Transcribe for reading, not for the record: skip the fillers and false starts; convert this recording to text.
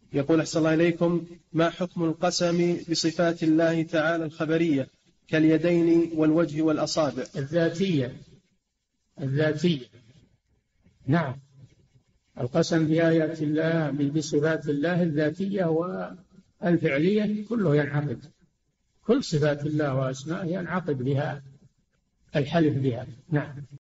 يقول أحسن الله إليكم: ما حكم القسم بصفات الله تعالى الخبرية كاليدين والوجه والأصابع؟ الذاتية. نعم، القسم بآيات الله بصفات الله الذاتية والفعلية كله ينعقد، كل صفات الله وأسمائه ينعقد بها الحلف بها. نعم.